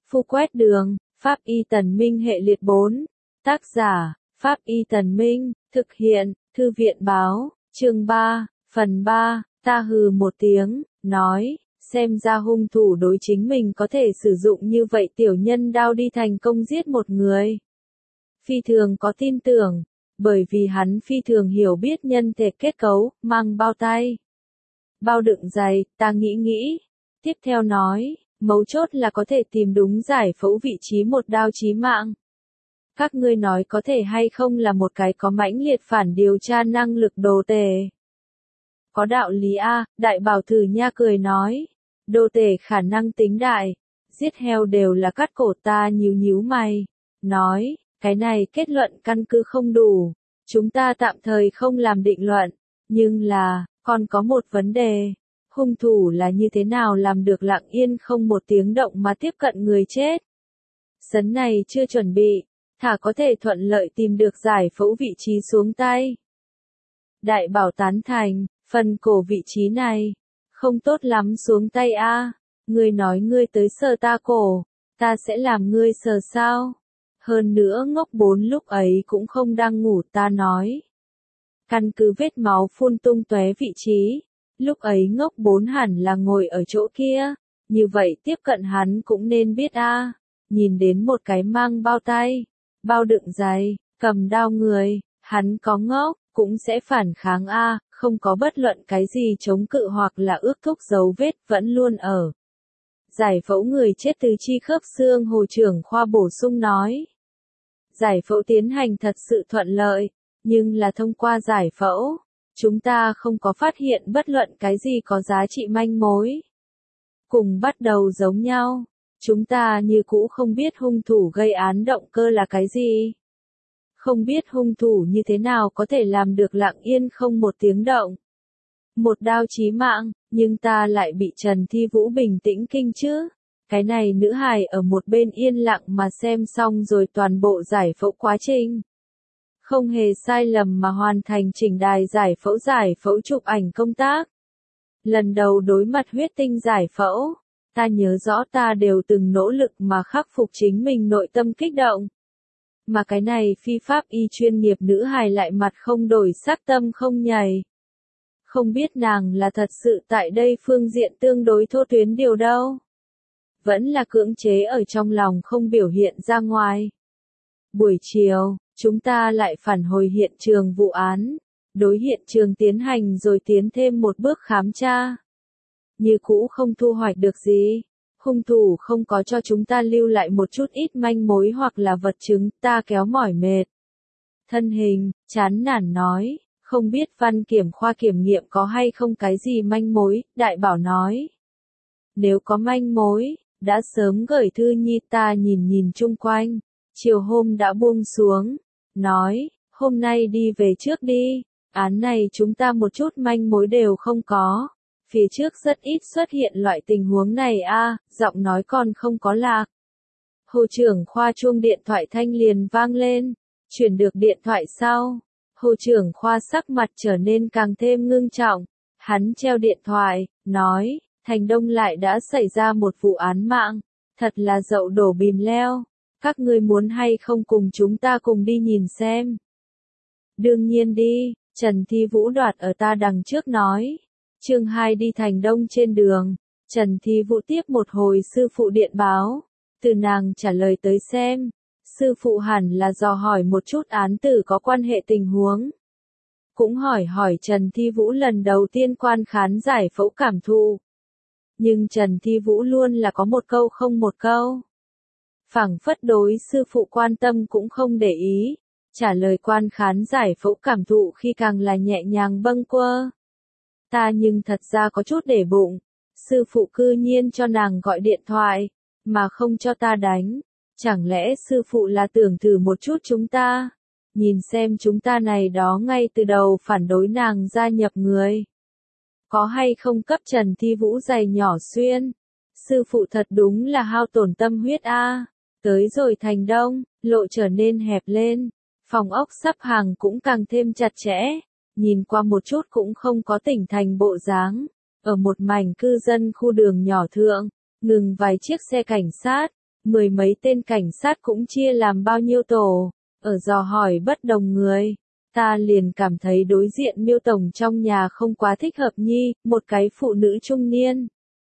Phu quét đường, Pháp Y Tần Minh hệ liệt 4. Tác giả, Pháp Y Tần Minh, thực hiện, Thư viện báo, chương 3, phần 3, ta hừ một tiếng, nói, xem ra hung thủ đối chính mình có thể sử dụng như vậy tiểu nhân đao đi thành công giết một người. Phi thường có tin tưởng, bởi vì hắn phi thường hiểu biết nhân thể kết cấu, mang bao tay. Bao đựng giày, ta nghĩ. Tiếp theo nói, mấu chốt là có thể tìm đúng giải phẫu vị trí một đao chí mạng. Các ngươi nói có thể hay không là một cái có mãnh liệt phản điều tra năng lực đồ tể. Có đạo lý a, Đại Bảo Tử Nha cười nói. Đồ tể khả năng tính đại, giết heo đều là cắt cổ. Ta nhíu mày, nói, cái này kết luận căn cứ không đủ, chúng ta tạm thời không làm định luận, nhưng là, còn có một vấn đề, hung thủ là như thế nào làm được lặng yên không một tiếng động mà tiếp cận người chết. Sấn này chưa chuẩn bị, thả có thể thuận lợi tìm được giải phẫu vị trí xuống tay. Đại Bảo tán thành, phần cổ vị trí này, không tốt lắm xuống tay a. Ngươi nói ngươi tới sờ ta cổ, ta sẽ làm ngươi sờ sao? Hơn nữa ngốc 4 lúc ấy cũng không đang ngủ. Ta nói. Căn cứ vết máu phun tung tóe vị trí, lúc ấy ngốc 4 hẳn là ngồi ở chỗ kia, như vậy tiếp cận hắn cũng nên biết a. Nhìn đến một cái mang bao tay, bao đựng giày, cầm đao người, hắn có ngốc, cũng sẽ phản kháng a, không có bất luận cái gì chống cự hoặc là ước thúc dấu vết vẫn luôn ở. Giải phẫu người chết từ chi khớp xương. Hồ trưởng khoa bổ sung nói. Giải phẫu tiến hành thật sự thuận lợi, nhưng là thông qua giải phẫu, chúng ta không có phát hiện bất luận cái gì có giá trị manh mối. Cùng bắt đầu giống nhau, chúng ta như cũ không biết hung thủ gây án động cơ là cái gì. Không biết hung thủ như thế nào có thể làm được lặng yên không một tiếng động. Một đao chí mạng, nhưng ta lại bị Trần Thi Vũ bình tĩnh kinh chứ. Cái này nữ hài ở một bên yên lặng mà xem xong rồi toàn bộ giải phẫu quá trình. Không hề sai lầm mà hoàn thành chỉnh đài giải phẫu chụp ảnh công tác. Lần đầu đối mặt huyết tinh giải phẫu, ta nhớ rõ ta đều từng nỗ lực mà khắc phục chính mình nội tâm kích động. Mà cái này phi pháp y chuyên nghiệp nữ hài lại mặt không đổi sắc tâm không nhảy. Không biết nàng là thật sự tại đây phương diện tương đối thô tuyến điều đâu. Vẫn là cưỡng chế ở trong lòng không biểu hiện ra ngoài. Buổi chiều, chúng ta lại phản hồi hiện trường vụ án, đối hiện trường tiến hành rồi tiến thêm một bước khám tra. Như cũ không thu hoạch được gì. Hung thủ không có cho chúng ta lưu lại một chút ít manh mối hoặc là vật chứng. Ta kéo mỏi mệt thân hình, chán nản nói, không biết văn kiểm khoa kiểm nghiệm có hay không cái gì manh mối. Đại Bảo nói, nếu có manh mối, đã sớm gửi thư nhi. Ta nhìn chung quanh, chiều hôm đã buông xuống, nói, hôm nay đi về trước đi, án này chúng ta một chút manh mối đều không có. Phía trước rất ít xuất hiện loại tình huống này a. Giọng nói còn không có lạc. Hồ trưởng khoa chuông điện thoại thanh liền vang lên, chuyển được điện thoại sau. Hồ trưởng khoa sắc mặt trở nên càng thêm ngưng trọng. Hắn treo điện thoại, nói, Thành Đông lại đã xảy ra một vụ án mạng, thật là dậu đổ bìm leo. Các ngươi muốn hay không cùng chúng ta cùng đi nhìn xem? Đương nhiên đi, Trần Thi Vũ đoạt ở ta đằng trước nói. Chương 2 đi Thành Đông trên đường, Trần Thi Vũ tiếp một hồi sư phụ điện báo, từ nàng trả lời tới xem, sư phụ hẳn là dò hỏi một chút án tử có quan hệ tình huống. Cũng hỏi Trần Thi Vũ lần đầu tiên quan khán giải phẫu cảm thụ. Nhưng Trần Thi Vũ luôn là có một câu không một câu. Phảng phất đối sư phụ quan tâm cũng không để ý, trả lời quan khán giải phẫu cảm thụ khi càng là nhẹ nhàng bâng quơ. Ta nhưng thật ra có chút để bụng, sư phụ cư nhiên cho nàng gọi điện thoại, mà không cho ta đánh. Chẳng lẽ sư phụ là tưởng thử một chút chúng ta, nhìn xem chúng ta này đó ngay từ đầu phản đối nàng gia nhập người. Có hay không cấp Trần Thi Vũ giày nhỏ xuyên. Sư phụ thật đúng là hao tổn tâm huyết a. Tới rồi Thành Đông, lộ trở nên hẹp lên, phòng ốc sắp hàng cũng càng thêm chặt chẽ. Nhìn qua một chút cũng không có tỉnh thành bộ dáng. Ở một mảnh cư dân khu đường nhỏ thượng, ngừng vài chiếc xe cảnh sát, 10 mấy tên cảnh sát cũng chia làm bao nhiêu tổ, ở dò hỏi bất đồng người. Ta liền cảm thấy đối diện Miêu tổng trong nhà không quá thích hợp nhi, một cái phụ nữ trung niên.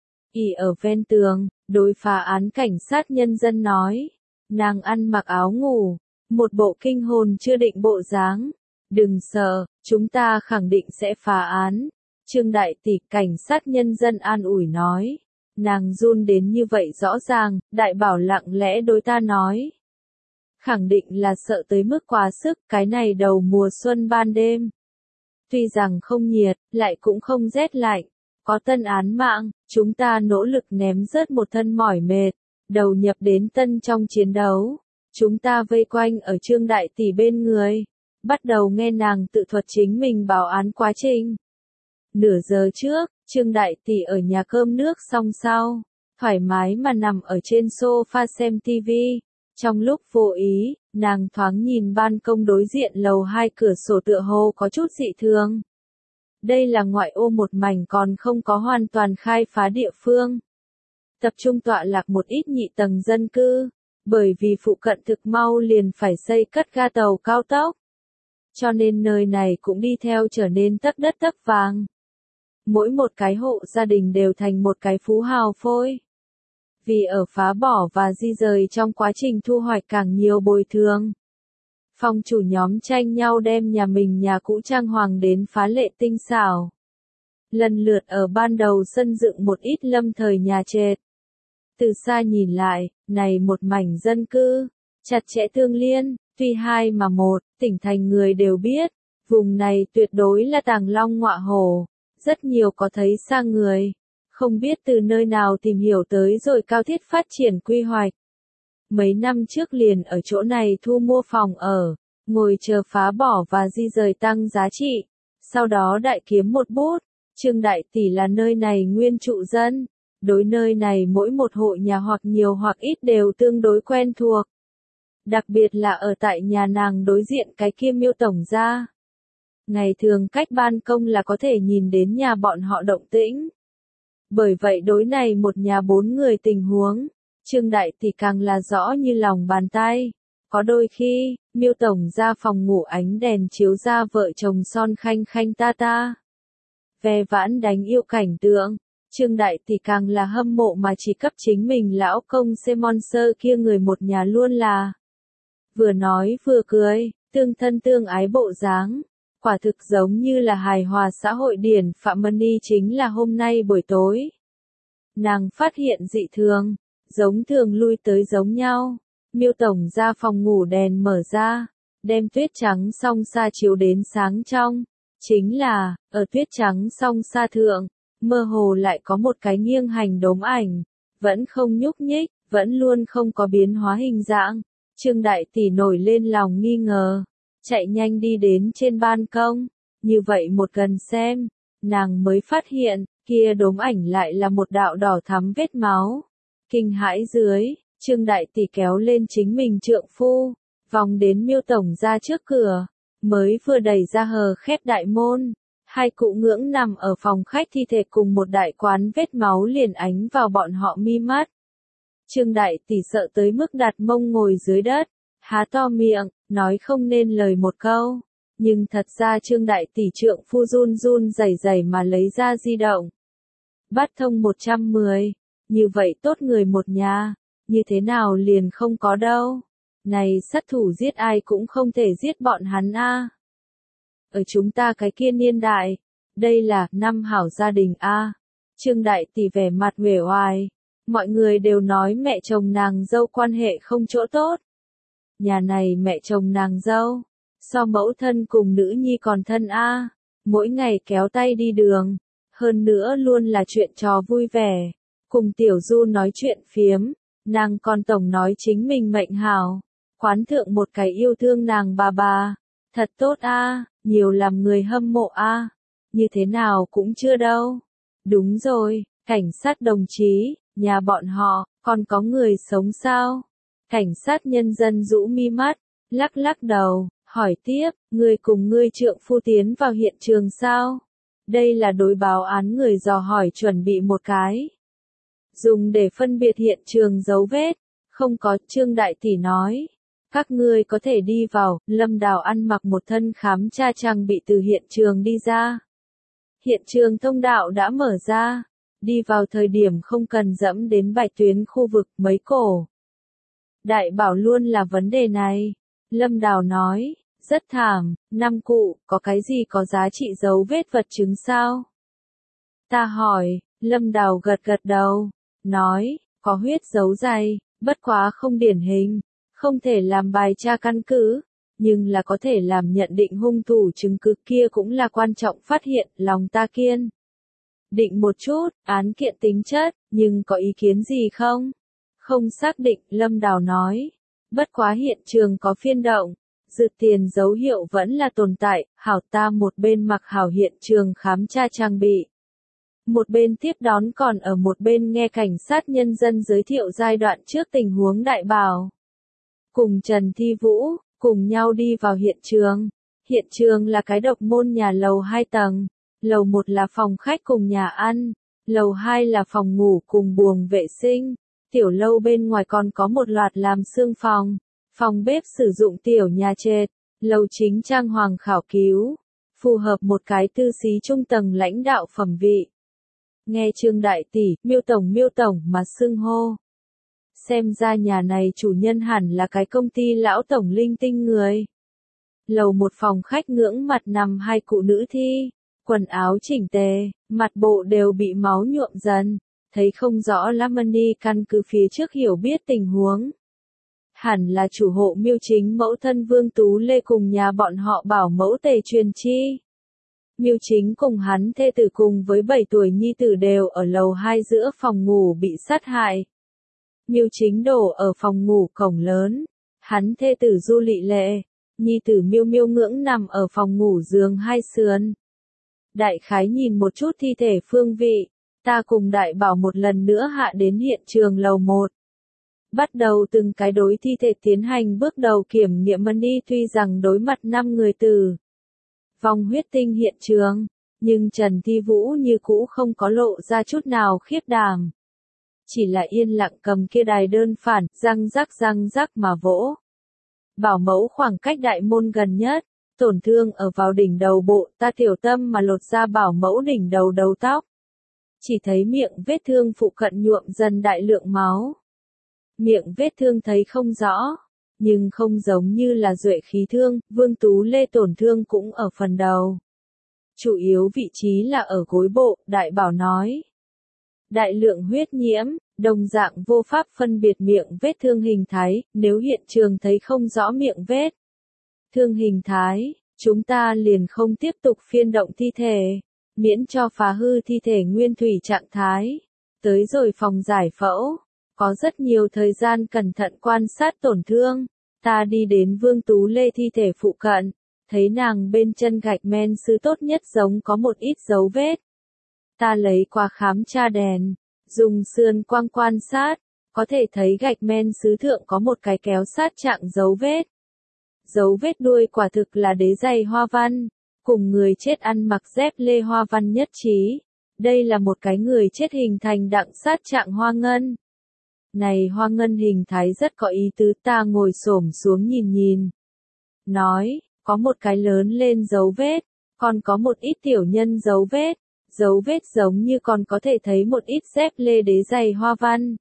ỉ ở ven tường, đối phá án cảnh sát nhân dân nói. Nàng ăn mặc áo ngủ, một bộ kinh hồn chưa định bộ dáng. Đừng sợ, chúng ta khẳng định sẽ phá án. Trương đại tỷ cảnh sát nhân dân an ủi nói. Nàng run đến như vậy rõ ràng, đại bảo lặng lẽ đối ta nói. Khẳng định là sợ tới mức quá sức, cái này đầu mùa xuân ban đêm. Tuy rằng không nhiệt, lại cũng không rét lạnh. Có tân án mạng, chúng ta nỗ lực ném rớt một thân mỏi mệt, đầu nhập đến tân trong chiến đấu. Chúng ta vây quanh ở Trương đại tỷ bên người, bắt đầu nghe nàng tự thuật chính mình báo án quá trình. Nửa giờ trước, Trương đại tỷ ở nhà cơm nước xong sau, thoải mái mà nằm ở trên sofa xem tivi. Trong lúc vô ý, nàng thoáng nhìn ban công đối diện lầu 2 cửa sổ tựa hồ có chút dị thường. Đây là ngoại ô một mảnh còn không có hoàn toàn khai phá địa phương. Tập trung tọa lạc một ít nhị tầng dân cư, bởi vì phụ cận thực mau liền phải xây cất ga tàu cao tốc. Cho nên nơi này cũng đi theo trở nên tấp đất tấp vàng. Mỗi một cái hộ gia đình đều thành một cái phú hào phôi. Vì ở phá bỏ và di rời trong quá trình thu hoạch càng nhiều bồi thường. Phòng chủ nhóm tranh nhau đem nhà mình nhà cũ trang hoàng đến phá lệ tinh xảo. Lần lượt ở ban đầu sân dựng một ít lâm thời nhà trệt. Từ xa nhìn lại, này một mảnh dân cư, chặt chẽ tương liên, tuy hai mà một, tỉnh thành người đều biết, vùng này tuyệt đối là tàng long ngọa hổ, rất nhiều có thấy xa người. Không biết từ nơi nào tìm hiểu tới rồi cao thiết phát triển quy hoạch. Mấy năm trước liền ở chỗ này thu mua phòng ở, ngồi chờ phá bỏ và di rời tăng giá trị, sau đó đại kiếm một bút. Trương đại tỷ là nơi này nguyên trụ dân, đối nơi này mỗi một hộ nhà hoặc nhiều hoặc ít đều tương đối quen thuộc. Đặc biệt là ở tại nhà nàng đối diện cái kia Miêu tổng gia. Ngày thường cách ban công là có thể nhìn đến nhà bọn họ động tĩnh. Bởi vậy đối này một nhà 4 người tình huống, Trương đại tỷ càng là rõ như lòng bàn tay. Có đôi khi, Miêu tổng ra phòng ngủ ánh đèn chiếu ra vợ chồng son khanh khanh ta ta. Ve vãn đánh yêu cảnh tượng, Trương đại tỷ càng là hâm mộ mà chỉ cấp chính mình lão công Semonser kia người một nhà luôn là. Vừa nói vừa cười, tương thân tương ái bộ dáng. Quả thực giống như là hài hòa xã hội điển Phạm Mani chính là hôm nay buổi tối. Nàng phát hiện dị thường, giống thường lui tới giống nhau. Miêu tổng ra phòng ngủ đèn mở ra, đem tuyết trắng song sa chiếu đến sáng trong. Chính là, ở tuyết trắng song sa thượng, mơ hồ lại có một cái nghiêng hành đốm ảnh, vẫn không nhúc nhích, vẫn luôn không có biến hóa hình dạng. Trương đại tỷ nổi lên lòng nghi ngờ. Chạy nhanh đi đến trên ban công, như vậy một gần xem, nàng mới phát hiện, kia đốm ảnh lại là một đạo đỏ thắm vết máu. Kinh hãi dưới, Trương đại tỷ kéo lên chính mình trượng phu, vòng đến Miêu tổng ra trước cửa, mới vừa đẩy ra hờ khép đại môn, hai cụ ngưỡng nằm ở phòng khách thi thể cùng một đại quán vết máu liền ánh vào bọn họ mi mắt. Trương đại tỷ sợ tới mức đặt mông ngồi dưới đất, há to miệng, nói không nên lời một câu. Nhưng thật ra Trương đại tỷ trượng phu run run rẩy rẩy mà lấy ra di động. Bắt thông 110, như vậy tốt người một nhà, như thế nào liền không có đâu. Này sát thủ giết ai cũng không thể giết bọn hắn a. Ở chúng ta cái kia niên đại, đây là năm hảo gia đình a. Trương đại tỷ vẻ mặt uể oải, mọi người đều nói mẹ chồng nàng dâu quan hệ không chỗ tốt. Nhà này mẹ chồng nàng dâu, so mẫu thân cùng nữ nhi còn thân a, mỗi ngày kéo tay đi đường, hơn nữa luôn là chuyện trò vui vẻ, cùng Tiểu Du nói chuyện phiếm, nàng còn tổng nói chính mình mệnh hảo, quán thượng một cái yêu thương nàng bà, thật tốt a, nhiều làm người hâm mộ a, như thế nào cũng chưa đâu. Đúng rồi, cảnh sát đồng chí, nhà bọn họ, còn có người sống sao? Cảnh sát nhân dân rũ mi mắt, lắc lắc đầu, hỏi tiếp, người cùng ngươi trượng phu tiến vào hiện trường sao? Đây là đối báo án người dò hỏi chuẩn bị một cái. Dùng để phân biệt hiện trường dấu vết, Không có, Trương Đại Tỷ nói. Các ngươi có thể đi vào, Lâm Đào ăn mặc một thân khám tra trang bị từ hiện trường đi ra. Hiện trường thông đạo đã mở ra. Đi vào thời điểm không cần dẫm đến bạch tuyến khu vực mấy cổ. Đại bảo luôn là vấn đề này. Lâm Đào nói, rất thảm, năm cụ, có cái gì có giá trị dấu vết vật chứng sao? Ta hỏi, Lâm Đào gật gật đầu, nói, có huyết dấu dày, bất quá không điển hình, không thể làm bài tra căn cứ, nhưng là có thể làm nhận định hung thủ chứng cứ kia cũng là quan trọng phát hiện, lòng ta kiên. Định một chút, án kiện tính chất, nhưng có ý kiến gì không? Không xác định, Lâm Đào nói. Bất quá hiện trường có phiên động, dự tiền dấu hiệu vẫn là tồn tại, hảo ta một bên mặc hảo hiện trường khám tra trang bị. Một bên tiếp đón còn ở một bên nghe cảnh sát nhân dân giới thiệu giai đoạn trước tình huống đại bảo. Cùng Trần Thi Vũ, cùng nhau đi vào hiện trường. Hiện trường là cái độc môn nhà lầu 2 tầng. Lầu 1 là phòng khách cùng nhà ăn. Lầu 2 là phòng ngủ cùng buồng vệ sinh. Tiểu lâu bên ngoài còn có một loạt làm xương phòng. Phòng bếp sử dụng tiểu nhà trệt. Lầu chính trang hoàng khảo cứu. Phù hợp một cái tư xí trung tầng lãnh đạo phẩm vị. Nghe Trương Đại Tỷ, miêu tổng mà xưng hô. Xem ra nhà này chủ nhân hẳn là cái công ty lão tổng linh tinh người. Lầu 1 phòng khách ngưỡng mặt nằm 2 cụ nữ thi, quần áo chỉnh tề, mặt bộ đều bị máu nhuộm dần, thấy không rõ Lamani căn cứ phía trước hiểu biết tình huống. Hẳn là chủ hộ Miêu Chính mẫu thân Vương Tú Lê cùng nhà bọn họ bảo mẫu Tề Truyền Chi. Miêu Chính cùng hắn thê tử cùng với 7 tuổi nhi tử đều ở lầu 2 giữa phòng ngủ bị sát hại. Miêu Chính đổ ở phòng ngủ cổng lớn, hắn thê tử Du Lị Lệ, nhi tử Miêu Miêu Ngưỡng nằm ở phòng ngủ giường hai sườn. Đại khái nhìn một chút thi thể phương vị, ta cùng đại bảo một lần nữa hạ đến hiện trường lầu 1. Bắt đầu từng cái đối thi thể tiến hành bước đầu kiểm nghiệm money tuy rằng đối mặt 5 người tử vong huyết tinh hiện trường, nhưng Trần Thi Vũ như cũ không có lộ ra chút nào khiếp đảm. Chỉ là yên lặng cầm kia đài đơn phản, răng rắc mà vỗ. Bảo mẫu khoảng cách đại môn gần nhất, tổn thương ở vào đỉnh đầu bộ, ta tiểu tâm mà lột ra bảo mẫu đỉnh đầu đầu tóc. Chỉ thấy miệng vết thương phụ cận nhuộm dần đại lượng máu. Miệng vết thương thấy không rõ, nhưng không giống như là duệ khí thương, Vương Tú Lê tổn thương cũng ở phần đầu. Chủ yếu vị trí là ở gối bộ, đại bảo nói. Đại lượng huyết nhiễm, đồng dạng vô pháp phân biệt miệng vết thương hình thái, nếu hiện trường thấy không rõ miệng vết thương hình thái, chúng ta liền không tiếp tục phiên động thi thể, miễn cho phá hư thi thể nguyên thủy trạng thái. Tới rồi phòng giải phẫu, có rất nhiều thời gian cẩn thận quan sát tổn thương, ta đi đến Vương Tú Lê thi thể phụ cận, thấy nàng bên chân gạch men sứ tốt nhất giống có một ít dấu vết. Ta lấy qua khám tra đèn, dùng sườn quang quan sát, có thể thấy gạch men sứ thượng có một cái kéo sát trạng dấu vết. Dấu vết đuôi quả thực là đế giày hoa văn, cùng người chết ăn mặc dép lê hoa văn nhất trí. Đây là một cái người chết hình thành đặng sát trạng hoa ngân. Này hoa ngân hình thái rất có ý tứ, ta ngồi xổm xuống nhìn. Nói, có một cái lớn lên dấu vết, còn có một ít tiểu nhân dấu vết. Dấu vết giống như còn có thể thấy một ít dép lê đế giày hoa văn.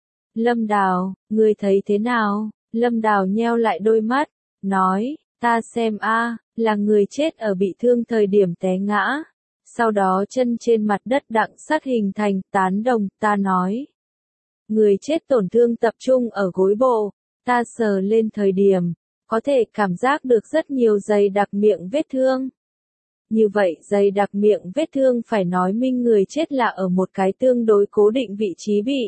Lâm Đào, người thấy thế nào? Lâm Đào nheo lại đôi mắt, nói, ta xem là người chết ở bị thương thời điểm té ngã. Sau đó chân trên mặt đất đặng sát hình thành, tán đồng, ta nói. Người chết tổn thương tập trung ở gối bộ, ta sờ lên thời điểm, có thể cảm giác được rất nhiều dày đặc miệng vết thương. Như vậy dày đặc miệng vết thương phải nói minh người chết là ở một cái tương đối cố định vị trí bị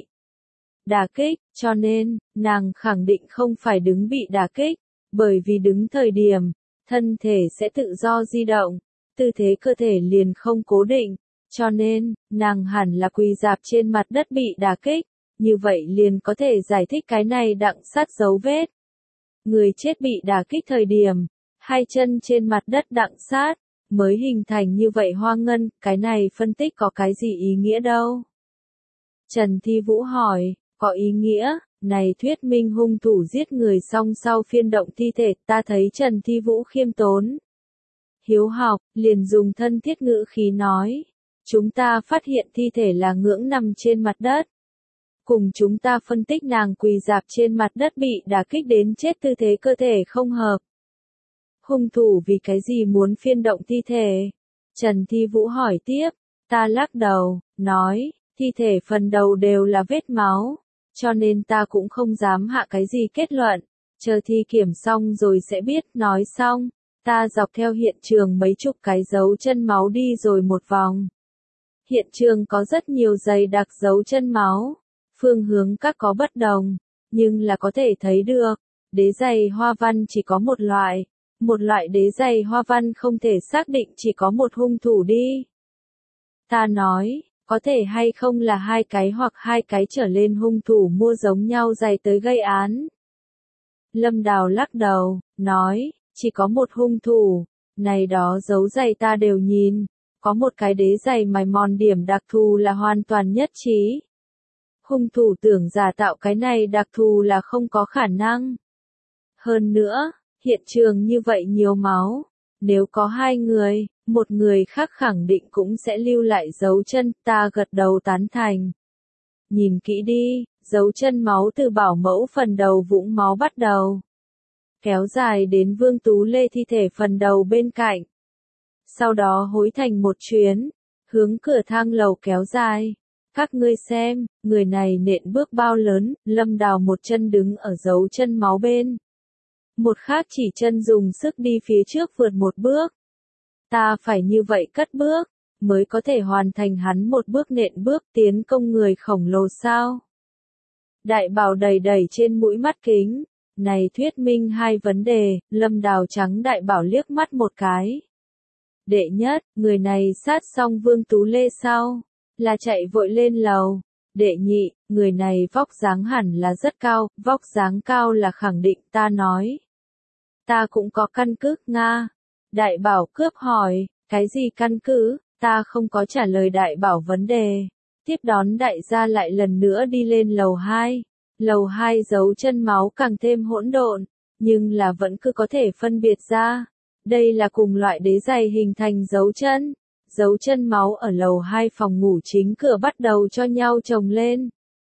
đả kích, cho nên, nàng khẳng định không phải đứng bị đả kích, bởi vì đứng thời điểm, thân thể sẽ tự do di động, tư thế cơ thể liền không cố định, cho nên, nàng hẳn là quỳ rạp trên mặt đất bị đả kích, như vậy liền có thể giải thích cái này đặng sát dấu vết. Người chết bị đả kích thời điểm, hai chân trên mặt đất đặng sát, mới hình thành như vậy hoa ngân, cái này phân tích có cái gì ý nghĩa đâu? Trần Thi Vũ hỏi, có ý nghĩa, Này thuyết minh hung thủ giết người xong sau phiên động thi thể, ta thấy Trần Thi Vũ khiêm tốn, hiếu học, liền dùng thân thiết ngữ khí nói. Chúng ta phát hiện thi thể là Ngưỡng nằm trên mặt đất. Cùng chúng ta phân tích nàng quỳ rạp trên mặt đất bị đả kích đến chết, tư thế cơ thể không hợp. Hung thủ vì cái gì muốn phiên động thi thể? Trần Thi Vũ hỏi tiếp. Ta lắc đầu, nói, thi thể phần đầu đều là vết máu, cho nên ta cũng không dám hạ cái gì kết luận. Chờ thi kiểm xong rồi sẽ biết. Nói xong, ta dọc theo hiện trường mấy chục cái dấu chân máu đi rồi một vòng. Hiện trường có rất nhiều dày đặc dấu chân máu, phương hướng các có bất đồng, nhưng là có thể thấy được, đế giày hoa văn chỉ có một loại đế giày hoa văn không thể xác định chỉ có một hung thủ đi. Ta nói, có thể hay không là hai cái hoặc hai cái trở lên hung thủ mua giống nhau giày tới gây án. Lâm Đào lắc đầu, nói, chỉ có một hung thủ, này đó dấu giày ta đều nhìn, có một cái đế giày mài mòn điểm đặc thù là hoàn toàn nhất trí. Hung thủ tưởng giả tạo cái này đặc thù là không có khả năng. Hơn nữa, hiện trường như vậy nhiều máu, nếu có hai người, một người khác khẳng định cũng sẽ lưu lại dấu chân, ta gật đầu tán thành. Nhìn kỹ đi, dấu chân máu từ bảo mẫu phần đầu vũng máu bắt đầu, kéo dài đến Vương Tú Lê thi thể phần đầu bên cạnh. Sau đó hối thành một chuyến, hướng cửa thang lầu kéo dài. Các ngươi xem, người này nện bước bao lớn, Lâm Đào một chân đứng ở dấu chân máu bên. Một khác chỉ chân dùng sức đi phía trước vượt một bước. Ta phải như vậy cất bước, mới có thể hoàn thành hắn một bước nện bước tiến công người khổng lồ sao. Đại Bảo đầy đầy trên mũi mắt kính, này thuyết minh hai vấn đề, Lâm Đào trắng Đại Bảo liếc mắt một cái. Đệ nhất, người này sát xong Vương Tú Lê sau, là chạy vội lên lầu. Đệ nhị, người này vóc dáng hẳn là rất cao, vóc dáng cao là khẳng định. Ta nói. Ta cũng có căn cứ, Nga. Đại Bảo cướp hỏi, cái gì căn cứ? Ta không có trả lời Đại Bảo vấn đề. Tiếp đón đại gia lại lần nữa đi lên lầu 2. Lầu 2 dấu chân máu càng thêm hỗn độn, nhưng là vẫn cứ có thể phân biệt ra. Đây là cùng loại đế giày hình thành dấu chân. Dấu chân máu ở lầu 2 phòng ngủ chính cửa bắt đầu cho nhau chồng lên.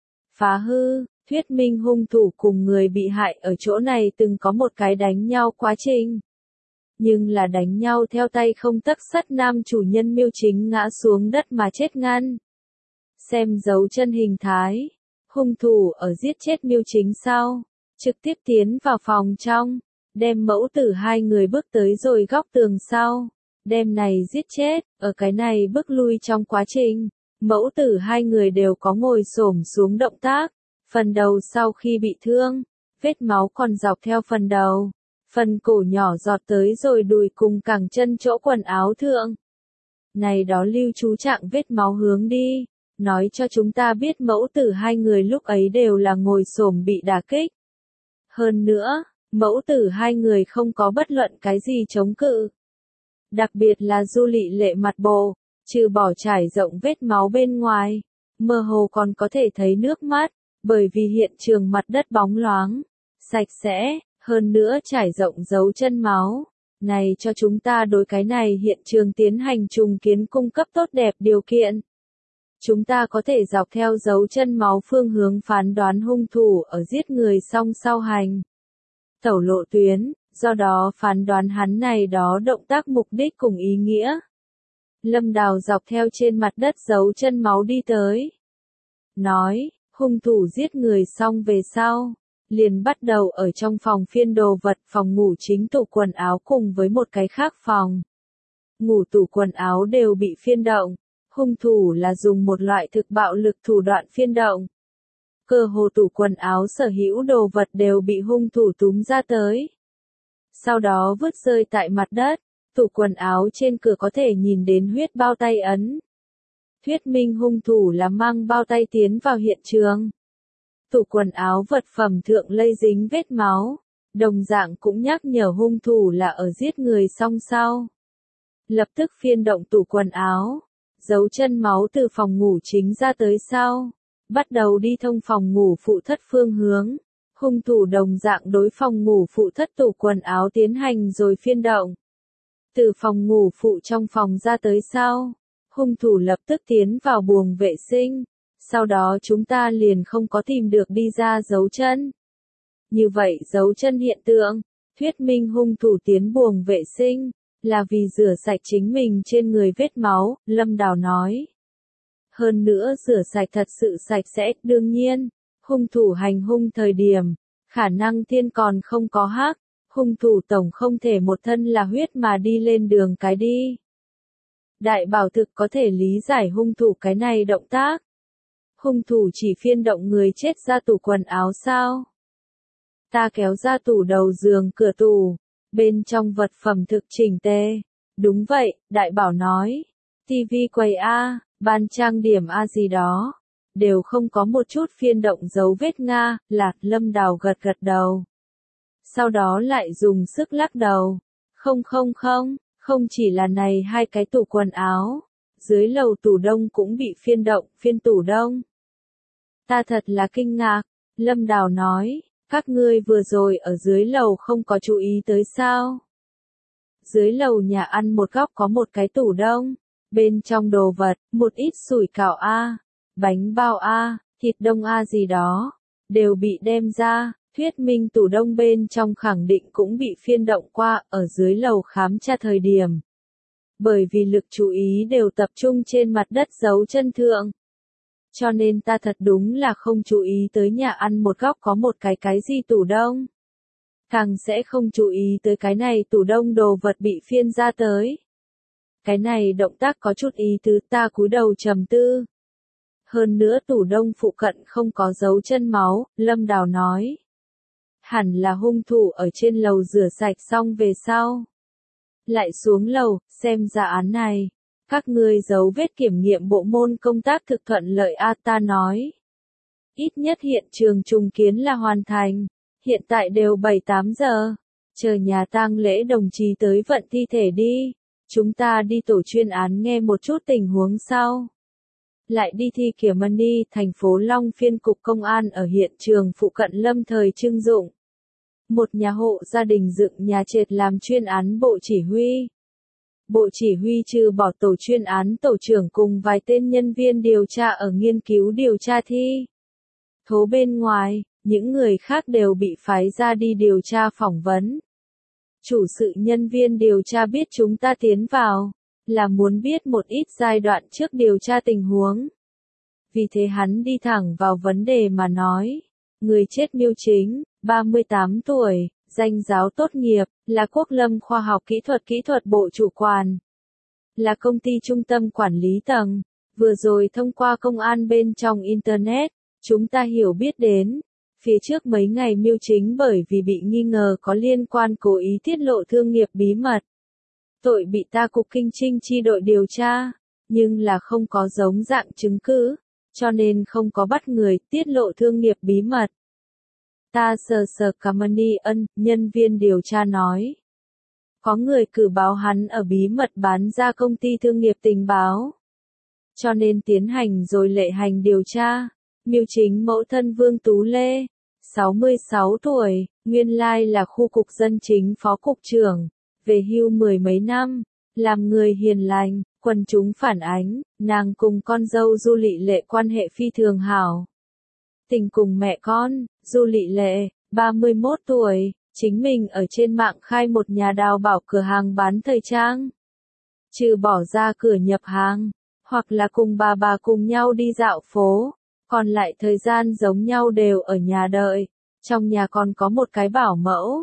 Phá hư, thuyết minh hung thủ cùng người bị hại ở chỗ này từng có một cái đánh nhau quá trình. Nhưng là đánh nhau theo tay không tấc sắt, nam chủ nhân Miêu Chính ngã xuống đất mà chết ngăn. Xem dấu chân hình thái, hung thủ ở giết chết Miêu Chính sau, trực tiếp tiến vào phòng trong, đem mẫu tử hai người bước tới rồi góc tường sau. Đem này giết chết, ở cái này bước lui trong quá trình, mẫu tử hai người đều có ngồi xổm xuống động tác, phần đầu sau khi bị thương, vết máu còn dọc theo phần đầu, phần cổ nhỏ giọt tới rồi đùi cùng cẳng chân chỗ quần áo thượng. Này đó lưu chú trạng vết máu hướng đi, nói cho chúng ta biết mẫu tử hai người lúc ấy đều là ngồi xổm bị đả kích. Hơn nữa, mẫu tử hai người không có bất luận cái gì chống cự. Đặc biệt là Du Lị Lệ mặt bộ, trừ bỏ trải rộng vết máu bên ngoài, mơ hồ còn có thể thấy nước mắt, bởi vì hiện trường mặt đất bóng loáng, sạch sẽ, hơn nữa trải rộng dấu chân máu. Này cho chúng ta đối cái này hiện trường tiến hành trùng kiến cung cấp tốt đẹp điều kiện. Chúng ta có thể dọc theo dấu chân máu phương hướng phán đoán hung thủ ở giết người xong sau hành tẩu lộ tuyến. Do đó phán đoán hắn này đó động tác mục đích cùng ý nghĩa. Lâm Đào dọc theo trên mặt đất dấu chân máu đi tới. Nói, hung thủ giết người xong về sau, liền bắt đầu ở trong phòng phiên đồ vật, phòng ngủ chính tủ quần áo cùng với một cái khác phòng. Ngủ tủ quần áo đều bị phiên động. Hung thủ là dùng một loại thực bạo lực thủ đoạn phiên động. Cơ hồ tủ quần áo sở hữu đồ vật đều bị hung thủ túm ra tới. Sau đó vứt rơi tại mặt đất, tủ quần áo trên cửa có thể nhìn đến huyết bao tay ấn. Thuyết minh hung thủ là mang bao tay tiến vào hiện trường. Tủ quần áo vật phẩm thượng lây dính vết máu, đồng dạng cũng nhắc nhở hung thủ là ở giết người xong sau. Lập tức phiên động tủ quần áo, dấu chân máu từ phòng ngủ chính ra tới sau. bắt đầu đi thông phòng ngủ phụ thất phương hướng. Hung thủ đồng dạng đối phòng ngủ phụ thất tủ quần áo tiến hành rồi phiên động. Từ phòng ngủ phụ trong phòng ra tới sau, hung thủ lập tức tiến vào buồng vệ sinh, sau đó chúng ta liền không có tìm được đi ra dấu chân. Như vậy dấu chân hiện tượng, thuyết minh hung thủ tiến buồng vệ sinh, là vì rửa sạch chính mình trên người vết máu, Lâm Đào nói. Hơn nữa rửa sạch thật sự sạch sẽ, đương nhiên, hung thủ hành hung thời điểm, khả năng thiên còn không có hắc, hung thủ tổng không thể một thân là huyết mà đi lên đường cái đi. Đại bảo thực có thể lý giải hung thủ cái này động tác. Hung thủ chỉ phiên động người chết ra tủ quần áo sao? Ta kéo ra tủ đầu giường cửa tủ, bên trong vật phẩm thực chỉnh tề. Đúng vậy, đại bảo nói. Tivi quầy A, bàn trang điểm A gì đó, đều không có một chút phiên động dấu vết Nga, Lạc Lâm Đào gật gật đầu. Sau đó lại dùng sức lắc đầu. Không chỉ là này hai cái tủ quần áo, dưới lầu tủ đông cũng bị phiên động, phiên tủ đông. Ta thật là kinh ngạc, Lâm Đào nói, các ngươi vừa rồi ở dưới lầu không có chú ý tới sao? Dưới lầu nhà ăn một góc có một cái tủ đông, bên trong đồ vật, một ít sủi cảo A, bánh bao A, thịt đông A gì đó, đều bị đem ra, thuyết minh tủ đông bên trong khẳng định cũng bị phiên động qua ở dưới lầu khám tra thời điểm. Bởi vì lực chú ý đều tập trung trên mặt đất dấu chân thượng. Cho nên ta thật đúng là không chú ý tới nhà ăn một góc có một cái gì tủ đông. Càng sẽ không chú ý tới cái này tủ đông đồ vật bị phiên ra tới. Cái này động tác có chút ý tứ, ta cúi đầu trầm tư. Hơn nữa tủ đông phụ cận không có dấu chân máu, Lâm Đào nói. Hẳn là hung thủ ở trên lầu rửa sạch xong về sau. Lại xuống lầu, xem ra án này. Các ngươi dấu vết kiểm nghiệm bộ môn công tác thực thuận lợi A, ta nói. Ít nhất hiện trường trùng kiến là hoàn thành. Hiện tại đều 7-8 giờ. Chờ nhà tang lễ đồng chí tới vận thi thể đi. Chúng ta đi tổ chuyên án nghe một chút tình huống sau. Lại đi thi kiểm money, thành phố Long Phiên cục công an ở hiện trường phụ cận lâm thời trưng dụng. Một nhà hộ gia đình dựng nhà trệt làm chuyên án bộ chỉ huy. Bộ chỉ huy trừ bỏ tổ chuyên án tổ trưởng cùng vài tên nhân viên điều tra ở nghiên cứu điều tra thi. Thố bên ngoài, những người khác đều bị phái ra đi điều tra phỏng vấn. Chủ sự nhân viên điều tra biết chúng ta tiến vào, là muốn biết một ít giai đoạn trước điều tra tình huống. Vì thế hắn đi thẳng vào vấn đề mà nói. Người chết Miêu Chính, 38 tuổi, danh giáo tốt nghiệp, là Quốc Lâm Khoa học Kỹ thuật bộ chủ quản. Là công ty trung tâm quản lý tầng. Vừa rồi thông qua công an bên trong Internet, chúng ta hiểu biết đến. Phía trước mấy ngày Miêu Chính bởi vì bị nghi ngờ có liên quan cố ý tiết lộ thương nghiệp bí mật. Tội bị ta cục kinh trinh chi đội điều tra, nhưng là không có giống dạng chứng cứ, cho nên không có bắt người tiết lộ thương nghiệp bí mật. Ta sờ Kamani ân, nhân viên điều tra nói. Có người cử báo hắn ở bí mật bán ra công ty thương nghiệp tình báo. Cho nên tiến hành rồi lệ hành điều tra. Miêu Chính mẫu thân Vương Tú Lê, 66 tuổi, nguyên lai là khu cục dân chính phó cục trưởng, về hưu 10 mấy năm, làm người hiền lành, quần chúng phản ánh, nàng cùng con dâu Du Lị Lệ quan hệ phi thường hảo. Tình cùng mẹ con, Du Lị Lệ, 31 tuổi, chính mình ở trên mạng khai một nhà đào bảo cửa hàng bán thời trang. Trừ bỏ ra cửa nhập hàng, hoặc là cùng bà cùng nhau đi dạo phố, còn lại thời gian giống nhau đều ở nhà đợi. Trong nhà còn có một cái bảo mẫu,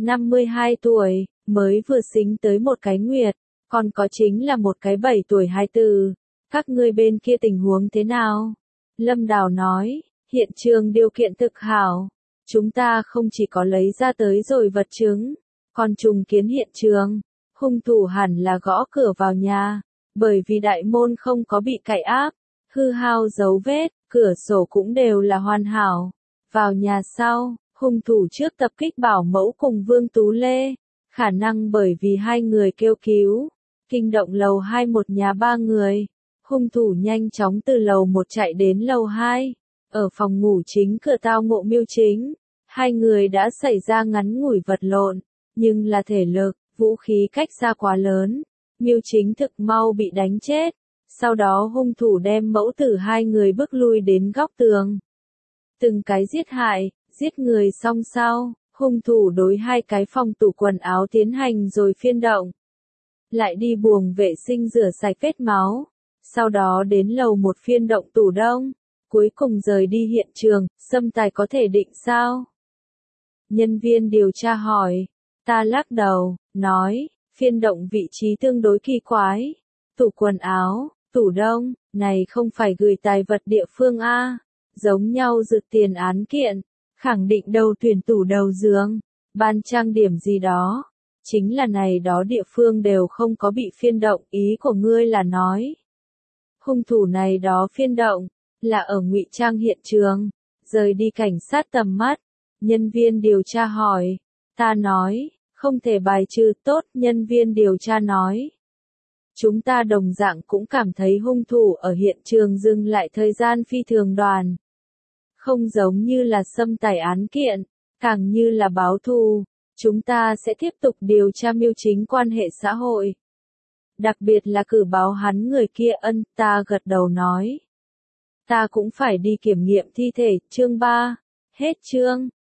52 tuổi, mới vừa sinh tới một cái nguyệt, còn có chính là một cái 7 tuổi hài tử. Các ngươi bên kia tình huống thế nào? Lâm Đào nói, hiện trường điều kiện thực hảo. Chúng ta không chỉ có lấy ra tới rồi vật chứng, còn trùng kiến hiện trường. Hung thủ hẳn là gõ cửa vào nhà, bởi vì đại môn không có bị cậy áp, hư hao dấu vết, cửa sổ cũng đều là hoàn hảo. Vào nhà sau, hung thủ trước tập kích bảo mẫu cùng Vương Tú Lê, khả năng bởi vì hai người kêu cứu, kinh động lầu 2 một nhà 3 người. Hung thủ nhanh chóng từ lầu 1 chạy đến lầu 2, Ở phòng ngủ chính cửa tao ngộ Miêu Chính. Hai người đã xảy ra ngắn ngủi vật lộn, nhưng là thể lực, vũ khí cách xa quá lớn. Miêu Chính thực mau bị đánh chết. Sau đó hung thủ đem mẫu tử hai người bước lui đến góc tường. Từng cái giết hại, giết người xong sau, hung thủ đối hai cái phòng tủ quần áo tiến hành rồi phiên động. Lại đi buồng vệ sinh rửa sạch vết máu. Sau đó đến lầu một phiên động tủ đông. Cuối cùng rời đi hiện trường, Sâm Tài có thể định sao? Nhân viên điều tra hỏi. Ta lắc đầu, nói, phiên động vị trí tương đối kỳ quái. Tủ quần áo, tủ đông, này không phải gửi tài vật địa phương A. Giống nhau rực tiền án kiện, khẳng định đầu tuyển tủ đầu giường, ban trang điểm gì đó. Chính là này đó địa phương đều không có bị phiên động, ý của ngươi là nói. Hung thủ này đó phiên động, là ở ngụy trang hiện trường, rời đi cảnh sát tầm mắt. Nhân viên điều tra hỏi. Ta nói, không thể bài trừ. Tốt, nhân viên điều tra nói. Chúng ta đồng dạng cũng cảm thấy hung thủ ở hiện trường dừng lại thời gian phi thường đoàn. Không giống như là Sâm Tài án kiện, càng như là báo thù. Chúng ta sẽ tiếp tục điều tra Miêu Chính quan hệ xã hội. Đặc biệt là cử báo hắn người kia. Ta gật đầu nói. Ta cũng phải đi kiểm nghiệm thi thể. Chương 3. Hết chương.